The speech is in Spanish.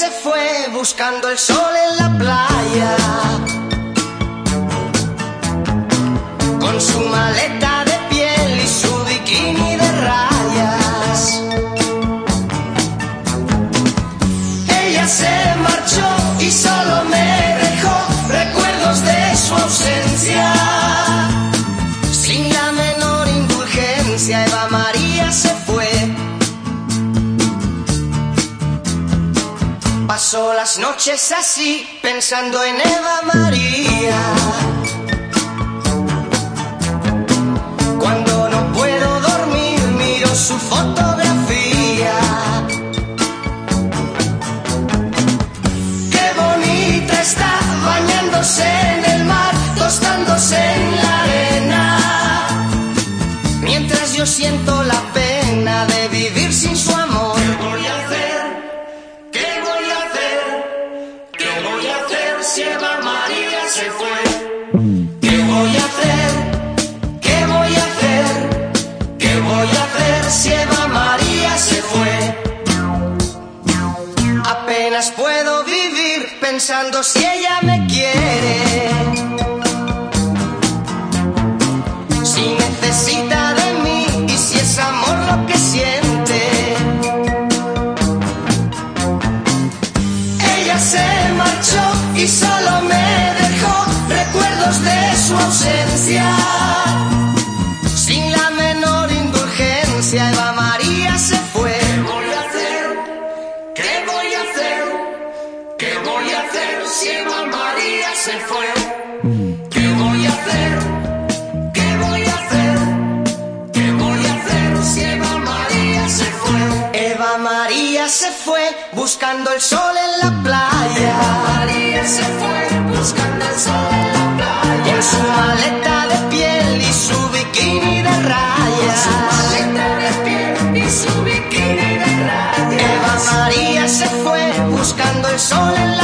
fue buscando el sol en la playa, con su maleta de piel y su bikini de rayas. Ella se marchó y solo me dejó recuerdos de su ausencia. Sin la menor indulgencia, Eva María se fue. Pasó las noches así, pensando en Eva María. Cuando no puedo dormir, miro su fotografía. Qué bonita está, bañándose en el mar, tostándose en la arena, mientras yo siento la pena de vivir sin su amor. ¿Qué voy a hacer? ¿Qué voy a hacer? ¿Qué voy a hacer si Eva María se fue? ¿Qué voy a hacer? ¿Qué voy a hacer? ¿Qué voy a hacer si Eva María se fue? Apenas puedo vivir pensando si ella me quiere, si necesita de mí y si es amor lo que siente. Ella se marchó y solo me dejó recuerdos de su ausencia. Sin la menor indulgencia, Eva María se fue. ¿Qué voy a hacer? ¿Qué voy a hacer? ¿Qué voy a hacer si Eva María se fue? ¿Qué voy a hacer? ¿Qué voy a hacer? ¿Qué voy a hacer si Eva María se fue? Eva María se fue buscando el sol en la playa. Eva María se fue buscando el sol en la playa, con su maleta de piel y su bikini de rayas. Con su maleta de piel y su bikini de rayas. Eva María se fue buscando el sol en la